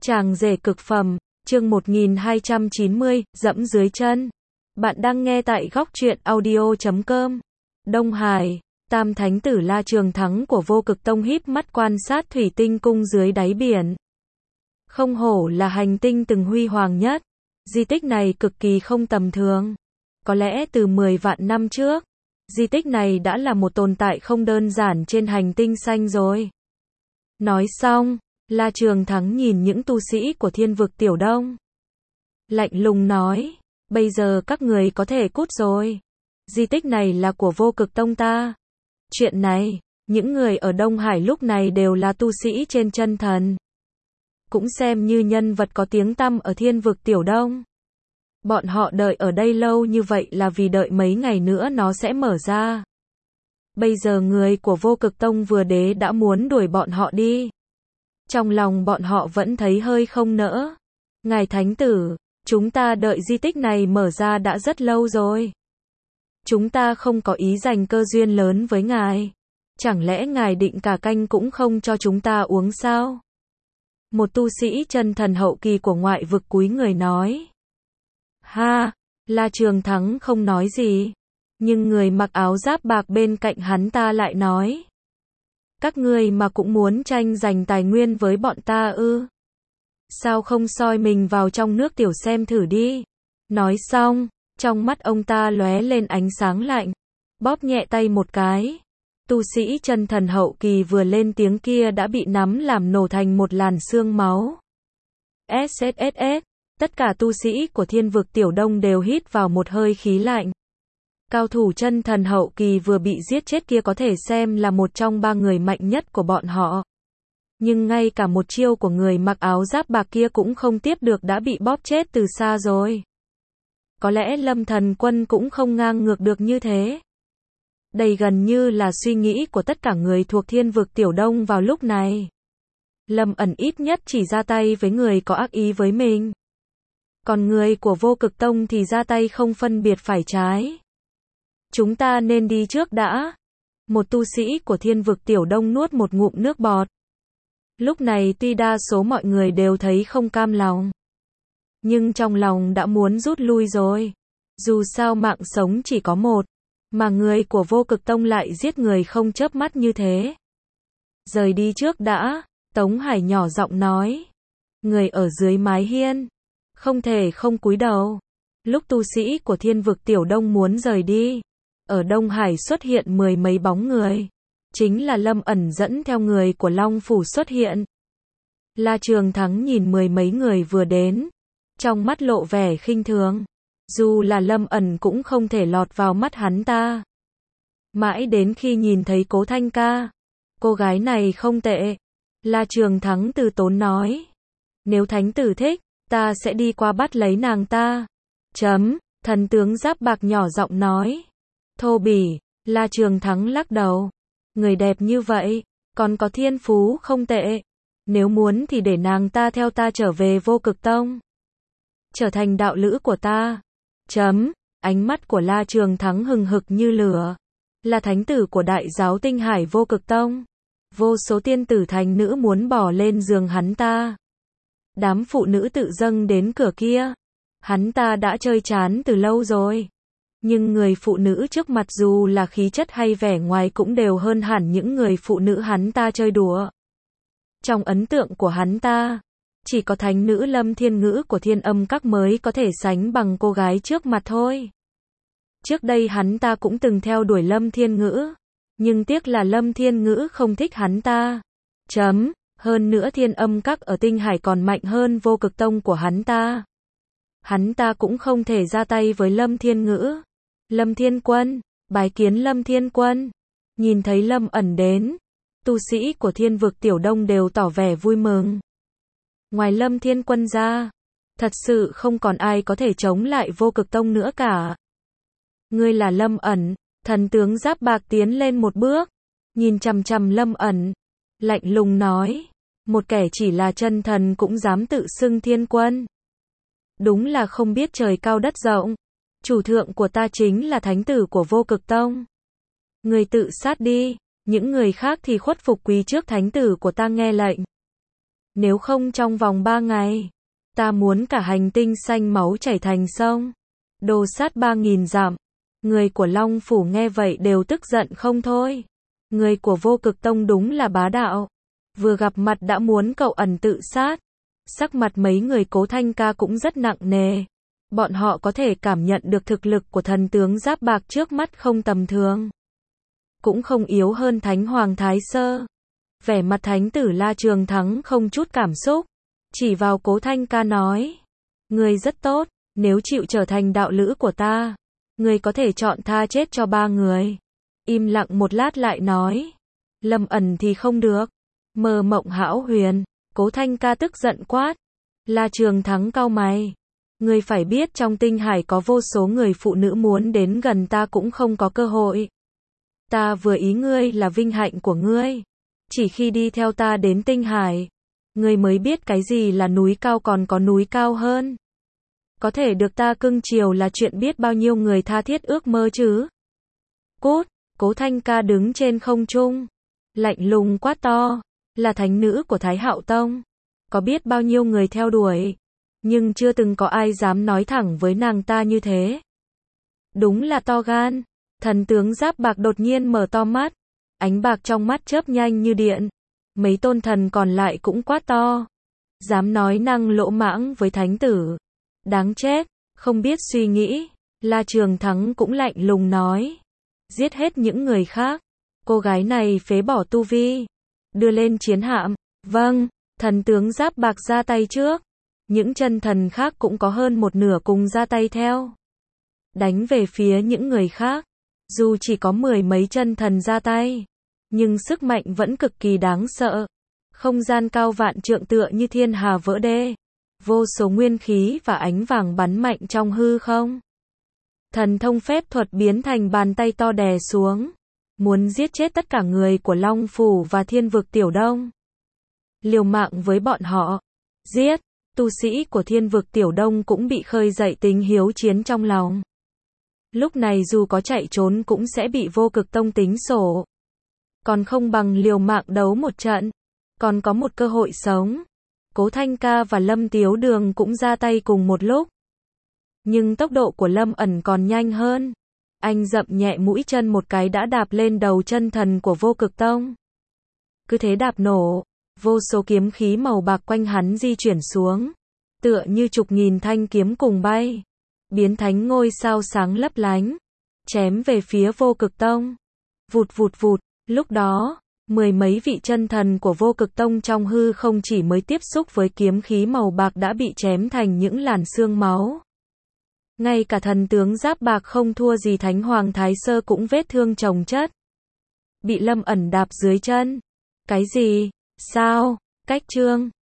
Chàng rể cực phẩm, chương 1290, dẫm dưới chân. Bạn đang nghe tại góc truyện audio.com. Đông Hải, Tam Thánh tử La Trường Thắng của Vô Cực Tông híp mắt quan sát thủy tinh cung dưới đáy biển. Không hổ là hành tinh từng huy hoàng nhất. Di tích này cực kỳ không tầm thường. Có lẽ từ 10 vạn năm trước, di tích này đã là một tồn tại không đơn giản trên hành tinh xanh rồi. Nói xong, La Trường Thắng nhìn những tu sĩ của Thiên Vực Tiểu Đông. Lạnh lùng nói, bây giờ các người có thể cút rồi. Di tích này là của Vô Cực Tông ta. Chuyện này, những người ở Đông Hải lúc này đều là tu sĩ trên chân thần. Cũng xem như nhân vật có tiếng tăm ở Thiên Vực Tiểu Đông. Bọn họ đợi ở đây lâu như vậy là vì đợi mấy ngày nữa nó sẽ mở ra. Bây giờ người của Vô Cực Tông vừa đế đã muốn đuổi bọn họ đi. Trong lòng bọn họ vẫn thấy hơi không nỡ. Ngài Thánh tử, chúng ta đợi di tích này mở ra đã rất lâu rồi. Chúng ta không có ý dành cơ duyên lớn với ngài. Chẳng lẽ ngài định cả canh cũng không cho chúng ta uống sao? Một tu sĩ chân thần hậu kỳ của ngoại vực cúi người nói. Ha, La Trường Thắng không nói gì. Nhưng người mặc áo giáp bạc bên cạnh hắn ta lại nói. Các ngươi mà cũng muốn tranh giành tài nguyên với bọn ta ư? Sao không soi mình vào trong nước tiểu xem thử đi? Nói xong, trong mắt ông ta lóe lên ánh sáng lạnh. Bóp nhẹ tay một cái. Tu sĩ chân thần hậu kỳ vừa lên tiếng kia đã bị nắm làm nổ thành một làn xương máu. SSSS, tất cả tu sĩ của Thiên Vực Tiểu Đông đều hít vào một hơi khí lạnh. Cao thủ chân thần hậu kỳ vừa bị giết chết kia có thể xem là một trong ba người mạnh nhất của bọn họ. Nhưng ngay cả một chiêu của người mặc áo giáp bạc kia cũng không tiếp được đã bị bóp chết từ xa rồi. Có lẽ Lâm Thần Quân cũng không ngang ngược được như thế. Đây gần như là suy nghĩ của tất cả người thuộc Thiên Vực Tiểu Đông vào lúc này. Lâm ẩn ít nhất chỉ ra tay với người có ác ý với mình. Còn người của Vô Cực Tông thì ra tay không phân biệt phải trái. Chúng ta nên đi trước đã. Một tu sĩ của Thiên Vực Tiểu Đông nuốt một ngụm nước bọt. Lúc này tuy đa số mọi người đều thấy không cam lòng. Nhưng trong lòng đã muốn rút lui rồi. Dù sao mạng sống chỉ có một. Mà người của Vô Cực Tông lại giết người không chớp mắt như thế. Rời đi trước đã. Tống Hải nhỏ giọng nói. Người ở dưới mái hiên. Không thể không cúi đầu. Lúc tu sĩ của Thiên Vực Tiểu Đông muốn rời đi. Ở Đông Hải xuất hiện mười mấy bóng người. Chính là Lâm ẩn dẫn theo người của Long Phủ xuất hiện. La Trường Thắng nhìn mười mấy người vừa đến. Trong mắt lộ vẻ khinh thường. Dù là Lâm ẩn cũng không thể lọt vào mắt hắn ta. Mãi đến khi nhìn thấy Cố Thanh Ca. Cô gái này không tệ. La Trường Thắng từ tốn nói. Nếu thánh tử thích, ta sẽ đi qua bắt lấy nàng ta. Thần tướng giáp bạc nhỏ giọng nói. Thô bỉ, La Trường Thắng lắc đầu. Người đẹp như vậy, còn có thiên phú không tệ. Nếu muốn thì để nàng ta theo ta trở về Vô Cực Tông. Trở thành đạo lữ của ta. Ánh mắt của La Trường Thắng hừng hực như lửa. Là thánh tử của đại giáo Tinh Hải Vô Cực Tông. Vô số tiên tử thành nữ muốn bỏ lên giường hắn ta. Đám phụ nữ tự dâng đến cửa kia. Hắn ta đã chơi chán từ lâu rồi. Nhưng người phụ nữ trước mặt dù là khí chất hay vẻ ngoài cũng đều hơn hẳn những người phụ nữ hắn ta chơi đùa. Trong ấn tượng của hắn ta, chỉ có thánh nữ Lâm Thiên Ngữ của Thiên Âm Các mới có thể sánh bằng cô gái trước mặt thôi. Trước đây hắn ta cũng từng theo đuổi Lâm Thiên Ngữ. Nhưng tiếc là Lâm Thiên Ngữ không thích hắn ta. Hơn nữa Thiên Âm Các ở Tinh Hải còn mạnh hơn Vô Cực Tông của hắn ta. Hắn ta cũng không thể ra tay với Lâm Thiên Ngữ. Lâm Thiên Quân, bái kiến Lâm Thiên Quân. Nhìn thấy Lâm ẩn đến, tu sĩ của Thiên Vực Tiểu Đông đều tỏ vẻ vui mừng. Ngoài Lâm Thiên Quân ra, thật sự không còn ai có thể chống lại Vô Cực Tông nữa cả. Ngươi là Lâm ẩn, thần tướng giáp bạc tiến lên một bước, nhìn chằm chằm Lâm ẩn, lạnh lùng nói, một kẻ chỉ là chân thần cũng dám tự xưng Thiên Quân. Đúng là không biết trời cao đất rộng. Chủ thượng của ta chính là thánh tử của Vô Cực Tông. Người tự sát đi, những người khác thì khuất phục quỳ trước thánh tử của ta nghe lệnh. Nếu không trong vòng 3 ngày, ta muốn cả hành tinh xanh máu chảy thành sông. Đồ sát 3.000 dặm. Người của Long Phủ nghe vậy đều tức giận không thôi. Người của Vô Cực Tông đúng là bá đạo. Vừa gặp mặt đã muốn cầu ẩn tự sát. Sắc mặt mấy người Cố Thanh Ca cũng rất nặng nề. Bọn họ có thể cảm nhận được thực lực của thần tướng giáp bạc trước mắt không tầm thường. Cũng không yếu hơn Thánh Hoàng Thái Sơ. Vẻ mặt Thánh tử La Trường Thắng không chút cảm xúc. Chỉ vào Cố Thanh Ca nói. Người rất tốt, nếu chịu trở thành đạo lữ của ta. Người có thể chọn tha chết cho 3 người. Im lặng một lát lại nói. Lâm Ẩn thì không được. Mơ mộng hão huyền. Cố Thanh Ca tức giận quát. La Trường Thắng cau mày. Ngươi phải biết trong tinh hải có vô số người phụ nữ muốn đến gần ta cũng không có cơ hội. Ta vừa ý ngươi là vinh hạnh của ngươi. Chỉ khi đi theo ta đến tinh hải, ngươi mới biết cái gì là núi cao còn có núi cao hơn. Có thể được ta cưng chiều là chuyện biết bao nhiêu người tha thiết ước mơ chứ. Cút, Cố Thanh Ca đứng trên không trung. Lạnh lùng quát to. Là thánh nữ của Thái Hạo Tông. Có biết bao nhiêu người theo đuổi. Nhưng chưa từng có ai dám nói thẳng với nàng ta như thế. Đúng là to gan. Thần tướng giáp bạc đột nhiên mở to mắt. Ánh bạc trong mắt chớp nhanh như điện. Mấy tôn thần còn lại cũng quát to. Dám nói năng lỗ mãng với thánh tử. Đáng chết, không biết suy nghĩ. La Trường Thắng cũng lạnh lùng nói. Giết hết những người khác. Cô gái này phế bỏ tu vi. Đưa lên chiến hạm. Vâng, thần tướng giáp bạc ra tay trước. Những chân thần khác cũng có hơn một nửa cùng ra tay theo. Đánh về phía những người khác. Dù chỉ có 10 mấy chân thần ra tay, nhưng sức mạnh vẫn cực kỳ đáng sợ. Không gian cao vạn trượng tựa như thiên hà vỡ đê. Vô số nguyên khí và ánh vàng bắn mạnh trong hư không. Thần thông phép thuật biến thành bàn tay to đè xuống. Muốn giết chết tất cả người của Long Phủ và Thiên Vực Tiểu Đông. Liều mạng với bọn họ. Giết. Tu sĩ của Thiên Vực Tiểu Đông cũng bị khơi dậy tính hiếu chiến trong lòng. Lúc này dù có chạy trốn cũng sẽ bị Vô Cực Tông tính sổ. Còn không bằng liều mạng đấu một trận. Còn có một cơ hội sống. Cố Thanh Ca và Lâm Tiếu Đường cũng ra tay cùng một lúc. Nhưng tốc độ của Lâm Ẩn còn nhanh hơn. Anh dậm nhẹ mũi chân một cái đã đạp lên đầu chân thần của Vô Cực Tông. Cứ thế đạp nổ. Vô số kiếm khí màu bạc quanh hắn di chuyển xuống. Tựa như chục nghìn thanh kiếm cùng bay. Biến thánh ngôi sao sáng lấp lánh. Chém về phía Vô Cực Tông. Vụt vụt vụt. Lúc đó, 10 mấy vị chân thần của Vô Cực Tông trong hư không chỉ mới tiếp xúc với kiếm khí màu bạc đã bị chém thành những làn xương máu. Ngay cả thần tướng giáp bạc không thua gì Thánh Hoàng Thái Sơ cũng vết thương chồng chất. Bị Lâm Ẩn đạp dưới chân. Cái gì? Sao? Cách chương